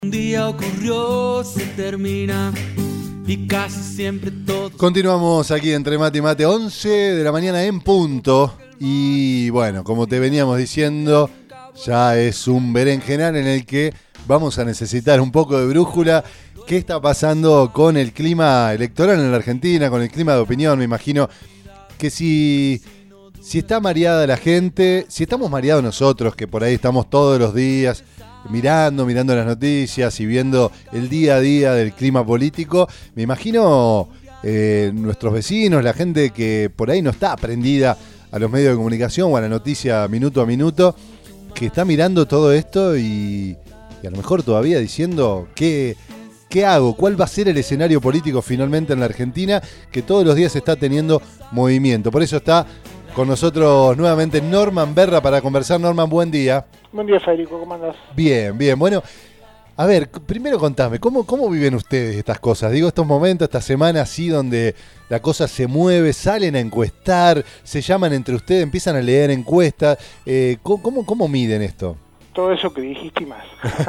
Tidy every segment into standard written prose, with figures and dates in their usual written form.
Un día ocurrió, se termina y casi siempre todo. Continuamos aquí entre Mate y Mate, 11 de la mañana en punto. Y bueno, como te veníamos diciendo, ya es un berenjenal en el que vamos a necesitar un poco de brújula. ¿Qué está pasando con el clima electoral en la Argentina, con el clima de opinión? Me imagino que si está mareada la gente, si estamos mareados nosotros, que por ahí estamos todos los días mirando las noticias y viendo el día a día del clima político, me imagino nuestros vecinos, la gente que por ahí no está aprendida a los medios de comunicación o a la noticia minuto a minuto, que está mirando todo esto y a lo mejor todavía diciendo ¿qué hago? ¿Cuál va a ser el escenario político finalmente en la Argentina? Que todos los días está teniendo movimiento. Por eso está con nosotros nuevamente Norman Berra para conversar. Norman, buen día. Buen día, Federico, ¿cómo andás? Bien. Bueno, a ver, primero contame, ¿cómo viven ustedes estas cosas? Digo, estos momentos, esta semana así donde la cosa se mueve, salen a encuestar, se llaman entre ustedes, empiezan a leer encuestas. ¿Cómo miden esto? Todo eso que dijiste y más.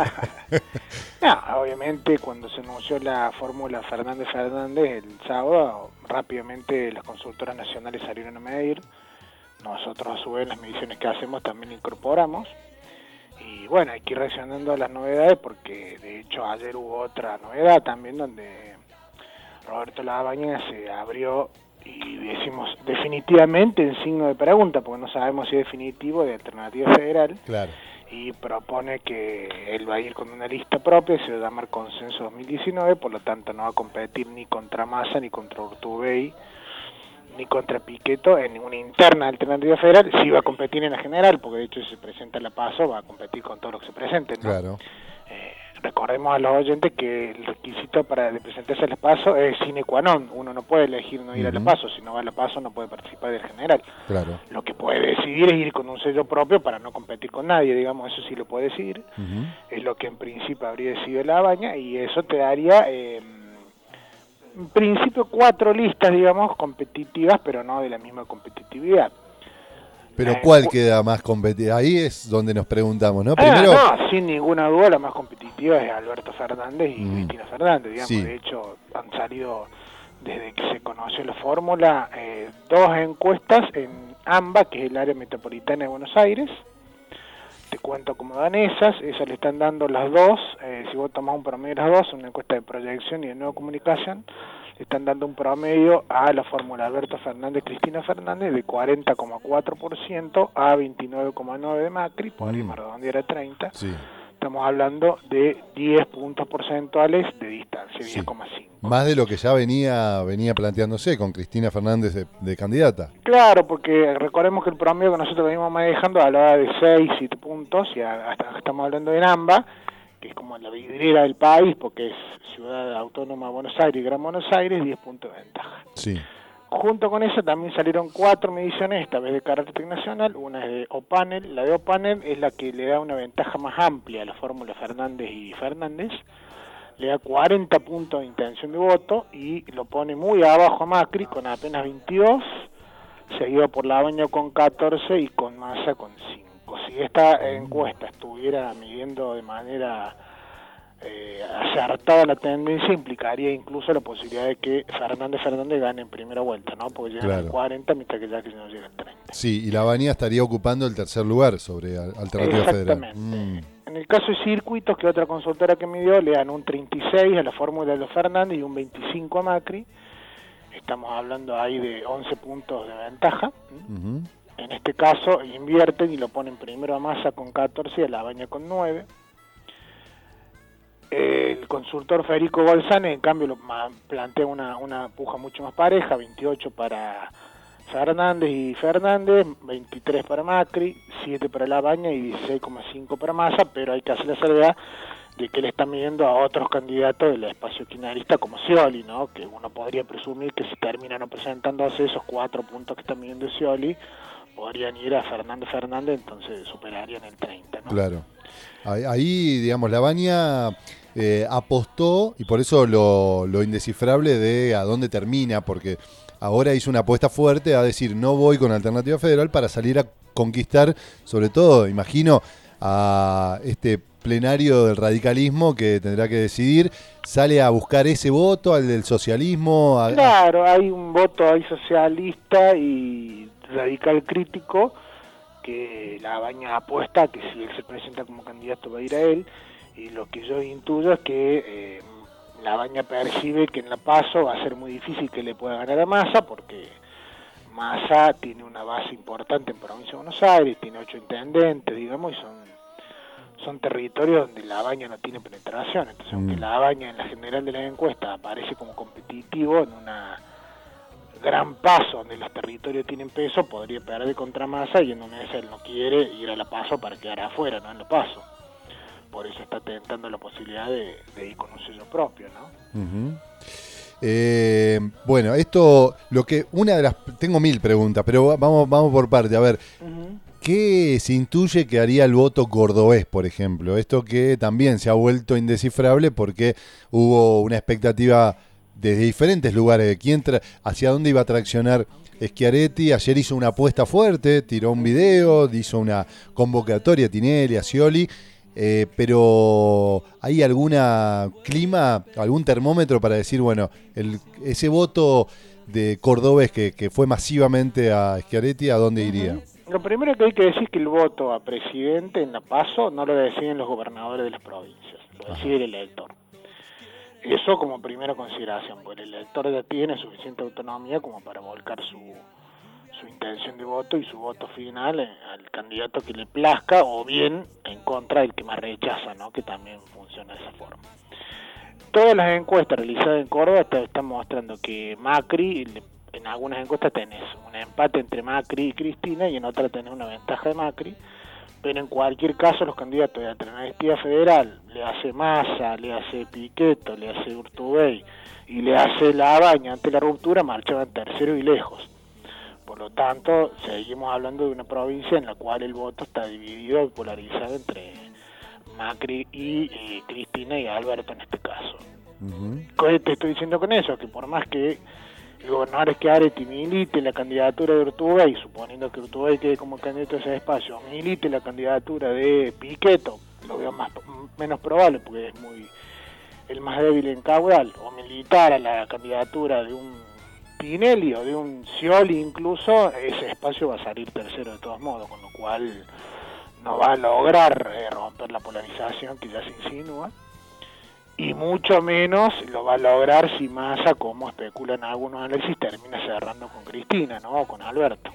No, obviamente cuando se anunció la fórmula Fernández el sábado, rápidamente las consultoras nacionales salieron a medir. Nosotros a su vez las mediciones que hacemos también incorporamos. Y bueno, hay que ir reaccionando a las novedades porque de hecho ayer hubo otra novedad también donde Roberto Labaña se abrió y decimos definitivamente en signo de pregunta porque no sabemos si es definitivo de Alternativa Federal. Claro. Y propone que él va a ir con una lista propia, se va a llamar Consenso 2019, por lo tanto no va a competir ni contra Massa, ni contra Urtubey, ni contra Pichetto en ninguna interna Alternativa Federal. Sí va a competir en la general, porque de hecho si se presenta la PASO va a competir con todo lo que se presente, ¿no? Claro. Recordemos a los oyentes que el requisito para presentarse a la PASO es sine qua non. Uno no puede elegir no ir a la PASO, si no va a la PASO no puede participar del general. Claro. Lo que puede decidir es ir con un sello propio para no competir con nadie, digamos, eso sí lo puede decidir. Es lo que en principio habría decidido Labaña y eso te daría en principio 4 listas, digamos, competitivas, pero no de la misma competitividad. Pero ¿cuál queda más competitiva? Ahí es donde nos preguntamos, ¿no? Primero... No, sin ninguna duda la más competitiva es Alberto Fernández y Cristina Fernández, digamos. Sí. De hecho, han salido, desde que se conoció la fórmula, 2 encuestas en AMBA, que es el área metropolitana de Buenos Aires. Te cuento cómo dan esas le están dando las dos, si vos tomás un promedio de las dos, una encuesta de proyección y de nueva comunicación, le están dando un promedio a la fórmula Alberto Fernández, Cristina Fernández de 40,4% a 29,9% de Macri, podríamos redondear a 30%. Sí. Estamos hablando de 10 puntos porcentuales de distancia, 10,5. Más de lo que ya venía planteándose con Cristina Fernández de candidata. Claro, porque recordemos que el promedio que nosotros venimos manejando hablaba de 6, 7 puntos, y hasta estamos hablando de AMBA, que es como la vidriera del país, porque es Ciudad Autónoma de Buenos Aires y Gran Buenos Aires, 10 puntos de ventaja. Sí. Junto con eso también salieron 4 mediciones, esta vez de carácter nacional. Una es de OPanel. La de OPanel es la que le da una ventaja más amplia a la fórmula Fernández y Fernández. Le da 40 puntos de intención de voto y lo pone muy abajo a Macri con apenas 22, seguido por Labaña con 14 y con Massa con 5. Si esta encuesta estuviera midiendo de manera acertada la tendencia, implicaría incluso la posibilidad de que Fernández gane en primera vuelta, ¿no? Porque llega al 40, mientras que Jacques no llega al 30. Sí, y Labaña estaría ocupando el tercer lugar sobre Alternativa Federal. Exactamente. En el caso de circuitos, que otra consultora que midió, le dan un 36 a la fórmula de los Fernández y un 25 a Macri. Estamos hablando ahí de 11 puntos de ventaja. En este caso invierten y lo ponen primero a Massa con 14 y a Labaña con 9. El consultor Federico Bolzane, en cambio, plantea una puja mucho más pareja, 28 para Fernández y Fernández, 23 para Macri, 7 para Labaña y 16,5 para Massa, pero hay que hacer la salvedad de que le está midiendo a otros candidatos del espacio kirchnerista como Scioli, ¿no? Que uno podría presumir que si termina no presentándose esos 4 puntos que está midiendo Scioli, podrían ir a Fernández, entonces superarían el 30, ¿no? Claro. Ahí, digamos, Labaña apostó, y por eso lo indescifrable de a dónde termina, porque ahora hizo una apuesta fuerte a decir, no voy con Alternativa Federal para salir a conquistar, sobre todo, imagino, a este plenario del radicalismo que tendrá que decidir, sale a buscar ese voto, al del socialismo. Claro, hay un voto ahí socialista y radical crítico que Labaña apuesta que si él se presenta como candidato va a ir a él, y lo que yo intuyo es que Labaña percibe que en la PASO va a ser muy difícil que le pueda ganar a Massa, porque Massa tiene una base importante en Provincia de Buenos Aires, tiene 8 intendentes, digamos, y son territorios donde Labaña no tiene penetración. Entonces, aunque Labaña en la general de la encuesta aparece como competitivo en una gran PASO donde los territorios tienen peso, podría perder contra Massa, y en una vez él no quiere ir a la PASO para quedar afuera, no en la PASO. Por eso está tentando la posibilidad de ir con un sello propio, ¿no? Uh-huh. Bueno, esto, tengo 1000 preguntas, pero vamos por parte. A ver, ¿qué se intuye que haría el voto cordobés, por ejemplo? Esto que también se ha vuelto indescifrable porque hubo una expectativa desde diferentes lugares de hacia dónde iba a traccionar Schiaretti. Ayer hizo una apuesta fuerte, tiró un video, hizo una convocatoria a Tinelli, a Scioli. Pero ¿hay alguna clima, algún termómetro para decir, bueno, ese voto de cordobés que fue masivamente a Schiaretti, ¿a dónde iría? Lo primero que hay que decir es que el voto a presidente en la PASO no lo deciden los gobernadores de las provincias, lo decide el elector. Eso como primera consideración, porque el elector ya tiene suficiente autonomía como para volcar su intención de voto y su voto final al candidato que le plazca, o bien en contra del que más rechaza, ¿no? Que también funciona de esa forma. Todas las encuestas realizadas en Córdoba están mostrando que Macri, en algunas encuestas tenés un empate entre Macri y Cristina, y en otras tenés una ventaja de Macri, pero en cualquier caso los candidatos de la Trinidad Federal, le hace Massa, le hace Pichetto, le hace Urtubey y le hace Labaña, ante la ruptura marchaban tercero y lejos. Por lo tanto, seguimos hablando de una provincia en la cual el voto está dividido y polarizado entre Macri y Cristina y Alberto en este caso. ¿Qué te estoy diciendo con eso? Que por más que el gobernador Schiaretti milite la candidatura de Urtubey, suponiendo que Urtubey quede como candidato a ese espacio, milite la candidatura de Pichetto, lo veo menos probable porque es el más débil en caudal, o militar a la candidatura de un Tinelli o de un Scioli incluso, ese espacio va a salir tercero de todos modos, con lo cual no va a lograr romper la polarización que ya se insinúa, y mucho menos lo va a lograr si Massa, como especulan algunos análisis, termina cerrando con Cristina, ¿no? O con Alberto.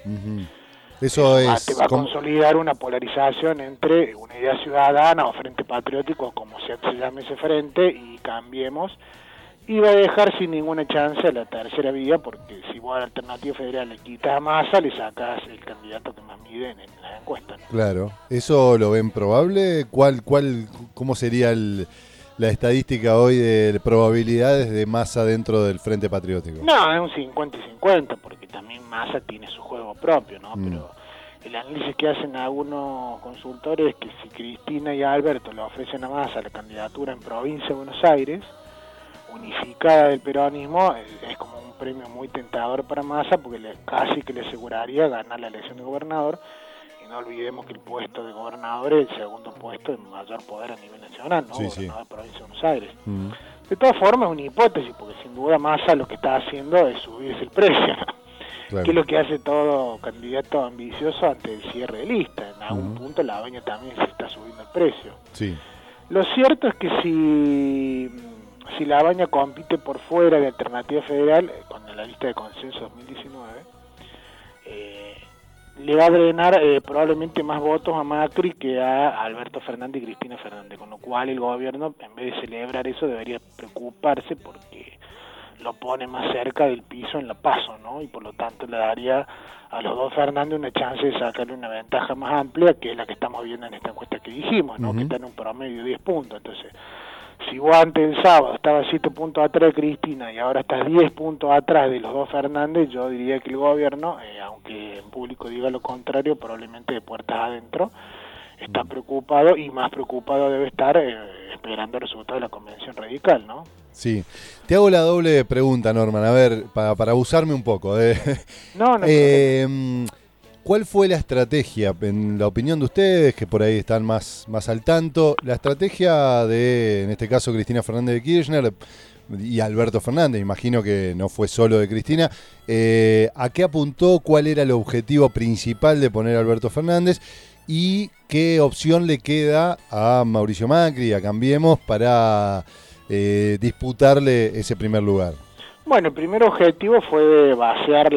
Eso te va a consolidar una polarización entre Unidad Ciudadana o Frente Patriótico, como se llame ese frente, y Cambiemos, y va a dejar sin ninguna chance a la tercera vía, porque si vos a la Alternativa Federal le quitas a Massa, le sacás el candidato que más mide en las encuestas, ¿no? Claro, ¿eso lo ven probable? ¿Cómo sería la estadística hoy de probabilidades de Massa dentro del Frente Patriótico? No, es un 50 y 50, porque también Massa tiene su juego propio, ¿no? Pero el análisis que hacen algunos consultores es que si Cristina y Alberto le ofrecen a Massa la candidatura en Provincia de Buenos Aires, unificada del peronismo, es como un premio muy tentador para Massa, porque casi que le aseguraría ganar la elección de gobernador. Y no olvidemos que el puesto de gobernador es el segundo puesto de mayor poder a nivel nacional, ¿no? Sí, gobernador de Provincia de Buenos Aires. De todas formas es una hipótesis, porque sin duda Massa lo que está haciendo es subirse el precio, ¿no? Claro. Que es lo que hace todo candidato ambicioso ante el cierre de lista. En algún punto Labaña también se está subiendo el precio. Sí. Lo cierto es que si Labaña compite por fuera de Alternativa Federal, con la lista de consenso 2019, le va a drenar probablemente más votos a Macri que a Alberto Fernández y Cristina Fernández, con lo cual el gobierno, en vez de celebrar eso, debería preocuparse porque lo pone más cerca del piso en la PASO, ¿no? Y por lo tanto le daría a los dos Fernández una chance de sacarle una ventaja más amplia, que es la que estamos viendo en esta encuesta que dijimos, ¿no? Que está en un promedio de 10 puntos. Entonces, si vos antes del sábado estabas 7 puntos atrás de Cristina y ahora estás 10 puntos atrás de los dos Fernández, yo diría que el gobierno, aunque en público diga lo contrario, probablemente de puertas adentro, está preocupado, y más preocupado debe estar esperando el resultado de la convención radical, ¿no? Sí. Te hago la doble pregunta, Norman, a ver, para abusarme un poco. No. ¿cuál fue la estrategia, en la opinión de ustedes, que por ahí están más al tanto, la estrategia de, en este caso, Cristina Fernández de Kirchner y Alberto Fernández? Imagino que no fue solo de Cristina. ¿A qué apuntó? ¿Cuál era el objetivo principal de poner a Alberto Fernández? ¿Y qué opción le queda a Mauricio Macri, a Cambiemos, para disputarle ese primer lugar? Bueno, el primer objetivo fue vaciar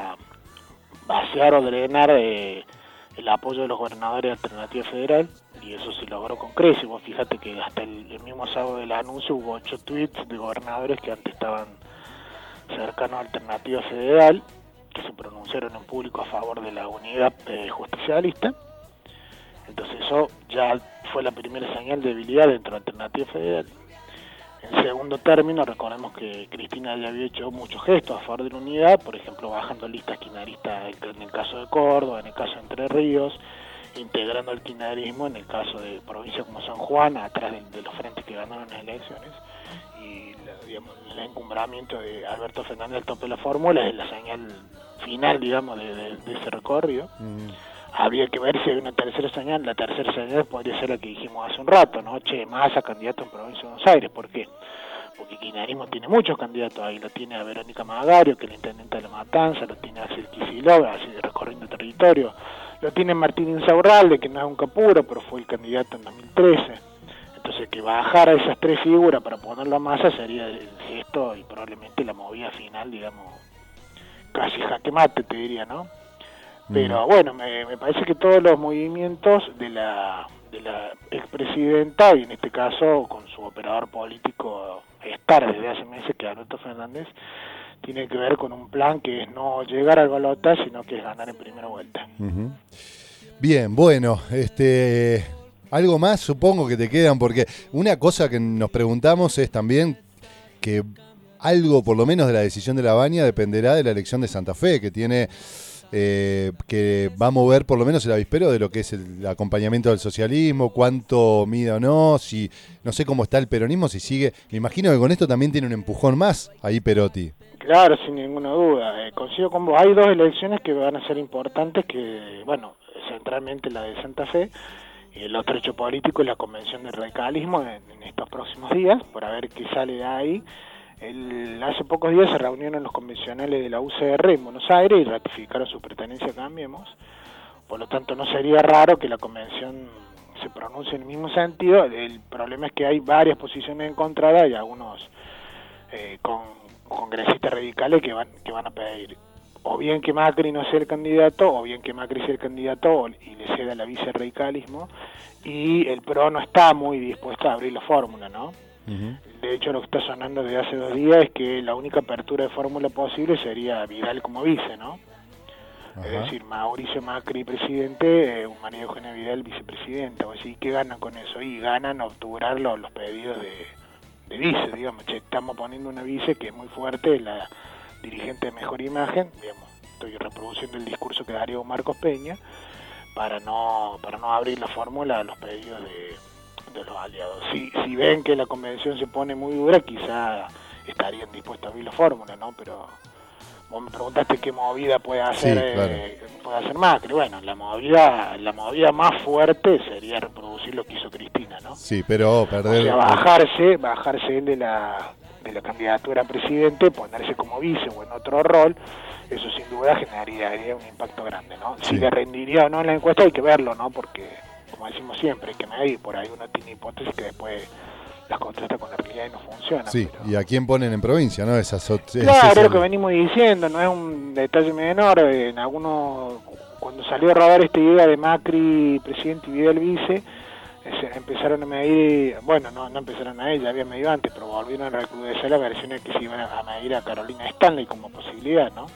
o drenar el apoyo de los gobernadores de Alternativa Federal, y eso se logró con creces. Vos fíjate que hasta el mismo sábado del anuncio hubo 8 tweets de gobernadores que antes estaban cercanos a Alternativa Federal, que se pronunciaron en público a favor de la unidad justicialista. Entonces eso ya fue la primera señal de debilidad dentro de Alternativa Federal. En segundo término, recordemos que Cristina ya había hecho muchos gestos a favor de la unidad, por ejemplo, bajando listas kirchneristas en el caso de Córdoba, en el caso de Entre Ríos, integrando el kirchnerismo en el caso de provincias como San Juan, atrás de los frentes que ganaron las elecciones, y el encumbramiento de Alberto Fernández al tope de la fórmula es la señal final, digamos, de ese recorrido. Habría que ver si hay una tercera señal. La tercera señal podría ser la que dijimos hace un rato, ¿no? Massa candidato en Provincia de Buenos Aires. ¿Por qué? Porque el kirchnerismo tiene muchos candidatos ahí. Lo tiene a Verónica Magario, que es la intendente de La Matanza, lo tiene a Axel Kicillof, así recorriendo territorio. Lo tiene Martín Insaurralde, que no es un capuro, pero fue el candidato en 2013. Entonces, que bajara esas tres figuras para ponerlo a Massa sería el gesto y probablemente la movida final, digamos, casi jaque mate, te diría, ¿no? Pero bueno, me parece que todos los movimientos de la expresidenta, y en este caso con su operador político estar desde hace meses, que es Alberto Fernández, tiene que ver con un plan que es no llegar al balotaje, sino que es ganar en primera vuelta. Bien, bueno, algo más supongo que te quedan, porque una cosa que nos preguntamos es también que algo, por lo menos de la decisión de La Baña, dependerá de la elección de Santa Fe, que tiene... que va a mover por lo menos el avispero de lo que es el acompañamiento del socialismo, cuánto mida o no, si no sé cómo está el peronismo, si sigue. Me imagino que con esto también tiene un empujón más ahí Perotti. Claro, sin ninguna duda. Coincido con vos. Hay dos elecciones que van a ser importantes, que, bueno, centralmente la de Santa Fe, y el otro hecho político es la convención del radicalismo en estos próximos días, por ver qué sale de ahí. Hace pocos días se reunieron los convencionales de la UCR en Buenos Aires y ratificaron su pertenencia a Cambiemos. Por lo tanto, no sería raro que la convención se pronuncie en el mismo sentido. El problema es que hay varias posiciones encontradas y algunos congresistas radicales que van a pedir o bien que Macri no sea el candidato, o bien que Macri sea el candidato y le ceda la vice radicalismo. Y el PRO no está muy dispuesto a abrir la fórmula, ¿no? De hecho, lo que está sonando desde hace 2 días es que la única apertura de fórmula posible sería Vidal como vice, ¿no? Es decir, Mauricio Macri presidente, María Eugenia Vidal vicepresidenta. O así, ¿qué ganan con eso? Y ganan obturar los pedidos de vice, digamos. Estamos poniendo una vice que es muy fuerte, la dirigente de Mejor Imagen, digamos. Estoy reproduciendo el discurso que daría Marcos Peña para no abrir la fórmula a los pedidos de los aliados. Si ven que la convención se pone muy dura, quizá estarían dispuestos a abrir la fórmula, ¿no? Pero vos me preguntaste qué movida puede hacer, puede hacer Macri. Bueno, la movida más fuerte sería reproducir lo que hizo Cristina, ¿no? Sí, pero perder... O sea, bajarse él de la candidatura a presidente, ponerse como vice o en otro rol, eso sin duda generaría un impacto grande, ¿no? Si le rendiría o no en la encuesta hay que verlo, ¿no? Porque, como decimos siempre, hay que medir, por ahí uno tiene hipótesis que después las contrasta con la realidad y no funcionan. Sí, pero... ¿y a quién ponen en provincia, no? Claro, es lo que venimos diciendo, no es un detalle menor. En algunos, cuando salió a rodar esta idea de Macri presidente y Vidal vice, empezaron a medir, bueno, no empezaron a ella, había medido antes, pero volvieron a recrudecer las versiones que se iban a medir a Carolina Stanley como posibilidad, ¿no?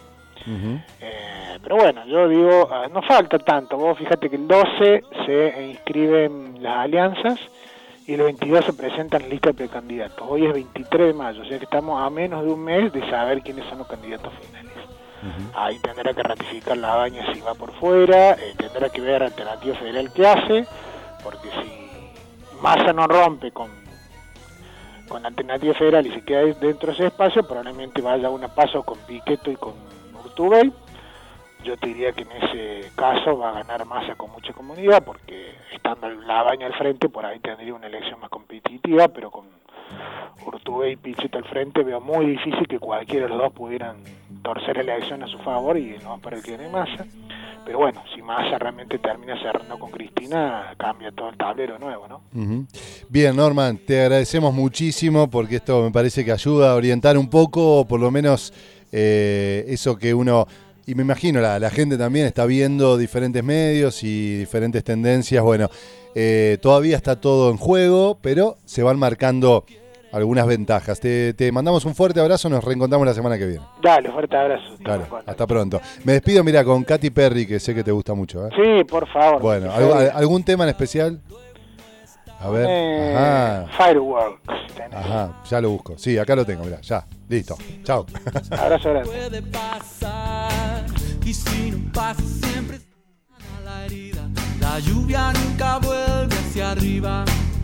Pero bueno, yo digo, no falta tanto. Vos fíjate que el 12 se inscriben las alianzas y el 22 se presentan en lista de precandidatos. Hoy es 23 de mayo, o sea que estamos a menos de un mes de saber quiénes son los candidatos finales. Ahí tendrá que ratificar La Baña si va por fuera, tendrá que ver Alternativa Federal qué hace, porque si Massa no rompe con Alternativa Federal y se queda dentro de ese espacio, probablemente vaya a una paso con Pichetto y con Urtubey, yo te diría que en ese caso va a ganar Massa con mucha comunidad, porque estando Labaña al frente, por ahí tendría una elección más competitiva, pero con Urtubey y Pichetto al frente veo muy difícil que cualquiera de los dos pudieran torcer la elección a su favor y no para el que gane Massa. Pero bueno, si Massa realmente termina cerrando con Cristina, cambia todo el tablero nuevo, ¿no? Uh-huh. Bien, Norman, te agradecemos muchísimo porque esto me parece que ayuda a orientar un poco, por lo menos eso que uno... Y me imagino, la gente también está viendo diferentes medios y diferentes tendencias. Bueno, todavía está todo en juego, pero se van marcando algunas ventajas. Te mandamos un fuerte abrazo, nos reencontramos la semana que viene. Dale, fuerte abrazo. Dale, hasta pronto. Me despido, mira, con Katy Perry, que sé que te gusta mucho. Sí, por favor. Bueno, ¿algún tema en especial? A ver. Ajá. Fireworks. Ajá, ya lo busco. Sí, acá lo tengo, mira, ya. Listo. Chao. Abrazo grande. Puede pasar, y si no pasa siempre sana la herida. La lluvia nunca vuelve hacia arriba.